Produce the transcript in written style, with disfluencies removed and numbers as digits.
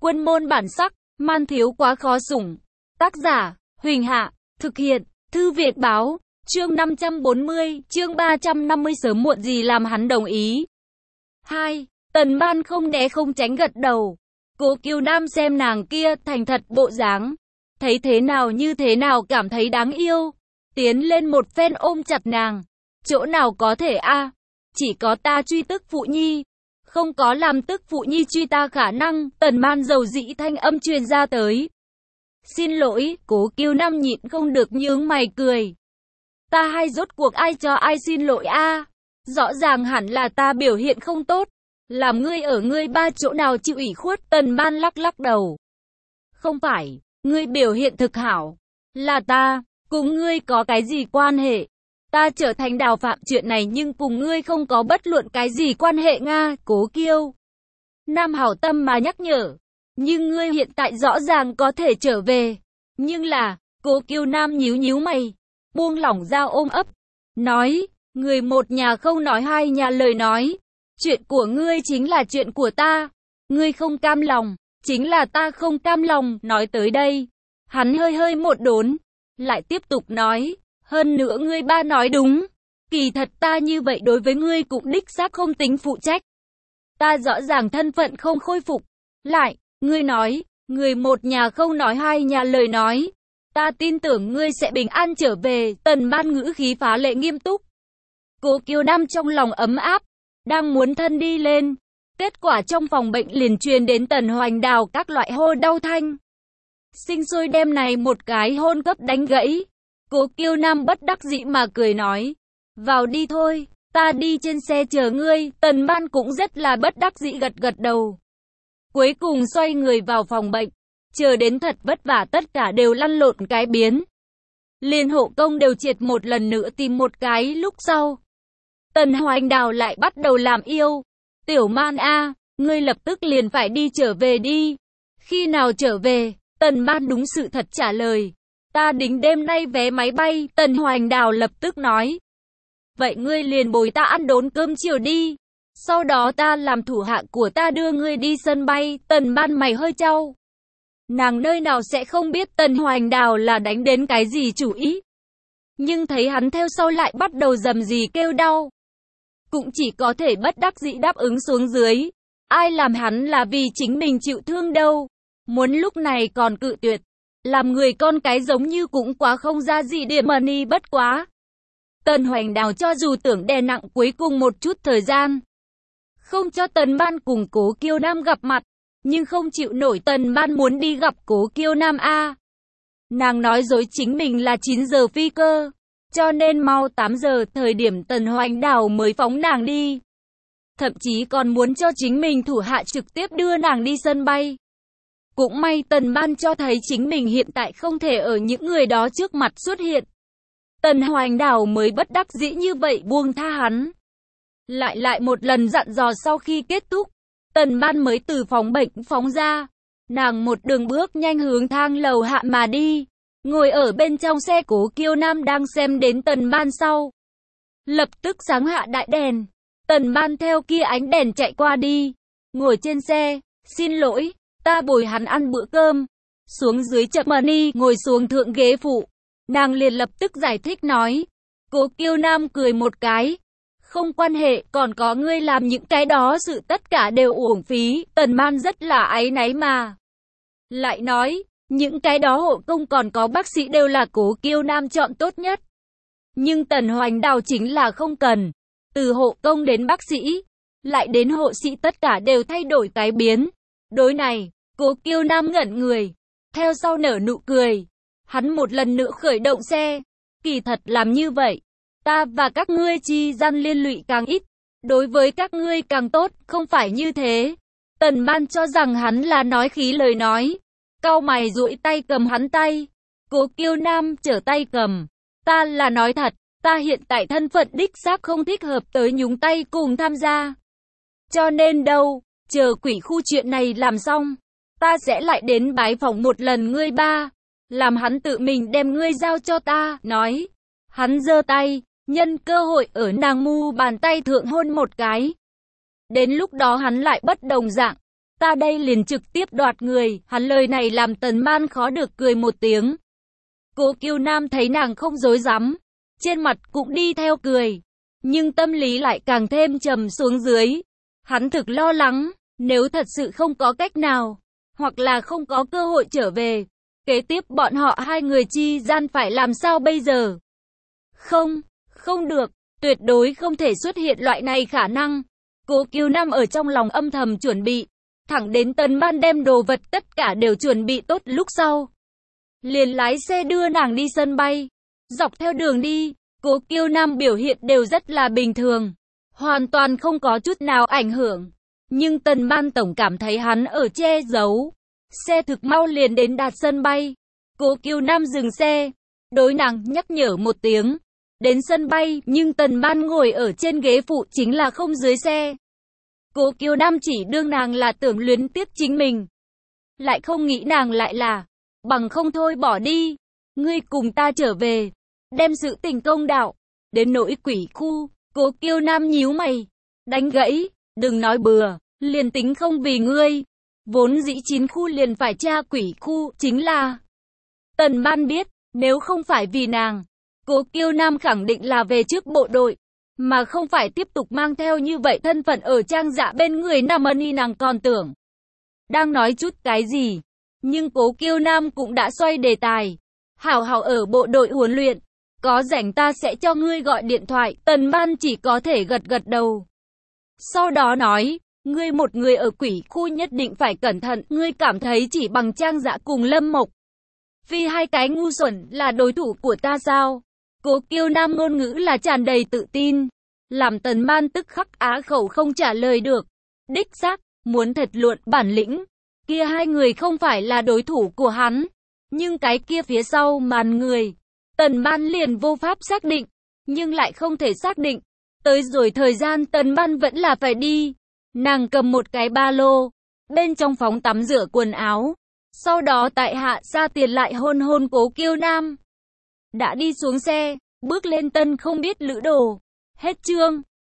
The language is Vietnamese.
Quân môn bản sắc, man thiếu quá khó sủng. Tác giả, Huỳnh Hạ, thực hiện, Thư Viện Báo, chương 540, chương 350 sớm muộn gì làm hắn đồng ý. 2. Tần Ban không né không tránh gật đầu. Cố Kiều Nam xem nàng kia thành thật bộ dáng, thấy thế nào như thế nào cảm thấy đáng yêu. Tiến lên một phen ôm chặt nàng. Chỗ nào có thể a? Chỉ có ta truy tức phụ nhi, không có làm tức phụ nhi truy ta khả năng. Tần Ban dầu dĩ thanh âm truyền ra tới. Xin lỗi, Cố Kiều Nam nhịn không được nhướng mày cười. Ta hay rốt cuộc ai cho ai xin lỗi a? Rõ ràng hẳn là ta biểu hiện không tốt, làm ngươi ở ngươi ba chỗ nào chịu ủy khuất. Tần Ban lắc lắc đầu. Không phải, ngươi biểu hiện thực hảo, là ta, cùng ngươi có cái gì quan hệ? Ta trở thành Đào Phạm chuyện này nhưng cùng ngươi không có bất luận cái gì quan hệ nga. Cố Kiều Nam hảo tâm mà nhắc nhở. Nhưng ngươi hiện tại rõ ràng có thể trở về. Nhưng là, Cố Kiều Nam nhíu nhíu mày, buông lỏng ra ôm ấp, nói, người một nhà không nói hai nhà lời nói. Chuyện của ngươi chính là chuyện của ta. Ngươi không cam lòng, chính là ta không cam lòng. Nói tới đây, hắn hơi hơi một đốn, lại tiếp tục nói, hơn nữa ngươi ba nói đúng. Kỳ thật ta như vậy đối với ngươi cũng đích xác không tính phụ trách. Ta rõ ràng thân phận không khôi phục. Lại, ngươi nói, người một nhà không nói hai nhà lời nói. Ta tin tưởng ngươi sẽ bình an trở về. Tần Ban ngữ khí phá lệ nghiêm túc. Cố Kiều Nam trong lòng ấm áp, đang muốn thân đi lên. Kết quả trong phòng bệnh liền truyền đến Tần Hoành Đào các loại hô đau thanh. Sinh sôi đem này một cái hôn cấp đánh gãy. Cố Kiều Nam bất đắc dĩ mà cười nói, vào đi thôi, ta đi trên xe chờ ngươi. Tần Ban cũng rất là bất đắc dĩ gật gật đầu. Cuối cùng xoay người vào phòng bệnh, chờ đến thật vất vả tất cả đều lăn lộn cái biến. Liên hộ công đều triệt một lần nữa tìm một cái lúc sau. Tần Hoành Đào lại bắt đầu làm yêu. Tiểu Man a, ngươi lập tức liền phải đi trở về đi. Khi nào trở về? Tần Ban đúng sự thật trả lời. Ta đính đêm nay vé máy bay. Tần Hoành Đào lập tức nói. Vậy ngươi liền bồi ta ăn đốn cơm chiều đi. Sau đó ta làm thủ hạ của ta đưa ngươi đi sân bay. Tần Ban mày hơi chau. Nàng nơi nào sẽ không biết Tần Hoành Đào là đánh đến cái gì chủ ý. Nhưng thấy hắn theo sau lại bắt đầu rầm rì kêu đau, cũng chỉ có thể bất đắc dĩ đáp ứng xuống dưới. Ai làm hắn là vì chính mình chịu thương đâu. Muốn lúc này còn cự tuyệt, làm người con cái giống như cũng quá không ra gì điểm money. Bất quá Tần Hoành Đào cho dù tưởng đè nặng cuối cùng một chút thời gian, không cho Tần Ban cùng Cố Kiều Nam gặp mặt, nhưng không chịu nổi Tần Ban muốn đi gặp Cố Kiều Nam a. Nàng nói dối chính mình là 9 giờ phi cơ, cho nên mau 8 giờ thời điểm Tần Hoành Đào mới phóng nàng đi. Thậm chí còn muốn cho chính mình thủ hạ trực tiếp đưa nàng đi sân bay. Cũng may Tần Ban cho thấy chính mình hiện tại không thể ở những người đó trước mặt xuất hiện. Tần Hoành Đào mới bất đắc dĩ như vậy buông tha hắn. Lại một lần dặn dò sau khi kết thúc, Tần Ban mới từ phòng bệnh phóng ra. Nàng một đường bước nhanh hướng thang lầu hạ mà đi. Ngồi ở bên trong xe, Cố Kiều Nam đang xem đến Tần Ban sau, lập tức sáng hạ đại đèn. Tần Ban theo kia ánh đèn chạy qua đi, ngồi trên xe. Xin lỗi, ta bồi hắn ăn bữa cơm. Xuống dưới chậm money, ngồi xuống thượng ghế phụ. Nàng liền lập tức giải thích nói. Cố Kiều Nam cười một cái. Không quan hệ, còn có ngươi làm những cái đó sự tất cả đều uổng phí. Tần Ban rất là áy náy mà lại nói, những cái đó hộ công còn có bác sĩ đều là Cố Kiều Nam chọn tốt nhất. Nhưng Tần Hoành Đào chính là không cần. Từ hộ công đến bác sĩ, lại đến hộ sĩ tất cả đều thay đổi cái biến. Đối này, Cố Kiều Nam ngẩn người, theo sau nở nụ cười. Hắn một lần nữa khởi động xe. Kỳ thật làm như vậy, ta và các ngươi chi gian liên lụy càng ít, đối với các ngươi càng tốt, không phải như thế. Tần Ban cho rằng hắn là nói khí lời nói, cau mày duỗi tay cầm hắn tay. Cố Kiều Nam trở tay cầm. Ta là nói thật, ta hiện tại thân phận đích xác không thích hợp tới nhúng tay cùng tham gia. Cho nên đâu, chờ quỷ khu chuyện này làm xong, ta sẽ lại đến bái phỏng một lần ngươi ba, làm hắn tự mình đem ngươi giao cho ta. Nói, hắn giơ tay, nhân cơ hội ở nàng mu bàn tay thượng hôn một cái. Đến lúc đó hắn lại bất đồng dạng. ta đây liền trực tiếp đoạt người. Hắn lời này làm Tần Man khó được cười một tiếng. Cố Kiêu Nam thấy nàng không dối dám, trên mặt cũng đi theo cười, nhưng tâm lý lại càng thêm trầm xuống dưới. Hắn thực lo lắng, nếu thật sự không có cách nào, hoặc là không có cơ hội trở về, kế tiếp bọn họ hai người chi gian phải làm sao bây giờ? Không được, tuyệt đối không thể xuất hiện loại này khả năng. Cố Kiêu Nam ở trong lòng âm thầm chuẩn bị, thẳng đến Tần Man đem đồ vật tất cả đều chuẩn bị tốt lúc sau, liền lái xe đưa nàng đi sân bay. Dọc theo đường đi, Cố Kiêu Nam biểu hiện đều rất là bình thường, hoàn toàn không có chút nào ảnh hưởng. Nhưng Tần Man tổng cảm thấy hắn ở che giấu. Xe thực mau liền đến đạt sân bay. Cố Kiêu Nam dừng xe, đối nàng nhắc nhở một tiếng. Đến sân bay, nhưng Tần Man ngồi ở trên ghế phụ chính là không dưới xe. Cố Kiêu Nam chỉ đương nàng là tưởng luyến tiếc chính mình, lại không nghĩ nàng lại là, bằng không thôi bỏ đi, ngươi cùng ta trở về, đem sự tình công đạo. Đến nỗi quỷ khu, Cố Kiêu Nam nhíu mày, đánh gãy, đừng nói bừa, liền tính không vì ngươi, vốn dĩ 9 khu liền phải tra quỷ khu, chính là Tần Man biết, nếu không phải vì nàng, Cố Kiêu Nam khẳng định là về trước bộ đội, mà không phải tiếp tục mang theo như vậy thân phận ở Trang Dạ bên người Nam Ân. Nàng còn tưởng đang nói chút cái gì, nhưng Cố Kiêu Nam cũng đã xoay đề tài. Hảo hảo ở bộ đội huấn luyện, có rảnh ta sẽ cho ngươi gọi điện thoại. Tần Man chỉ có thể gật gật đầu. Sau đó nói, ngươi một người ở quỷ khu nhất định phải cẩn thận, ngươi cảm thấy chỉ bằng Trang Dạ cùng Lâm Mộc Phi hai cái ngu xuẩn là đối thủ của ta sao? Cố Kiêu Nam ngôn ngữ là tràn đầy tự tin, làm Tần Man tức khắc á khẩu không trả lời được. Đích xác, muốn thật luận bản lĩnh, kia hai người không phải là đối thủ của hắn, nhưng cái kia phía sau màn người, Tần Man liền vô pháp xác định, nhưng lại không thể xác định. Tới rồi thời gian Tần Man vẫn là phải đi. Nàng cầm một cái ba lô, bên trong phóng tắm rửa quần áo, sau đó tại hạ ra tiền lại hôn hôn Cố Kiêu Nam. Đã đi xuống xe, bước lên tân không biết lữ đồ. Hết chương.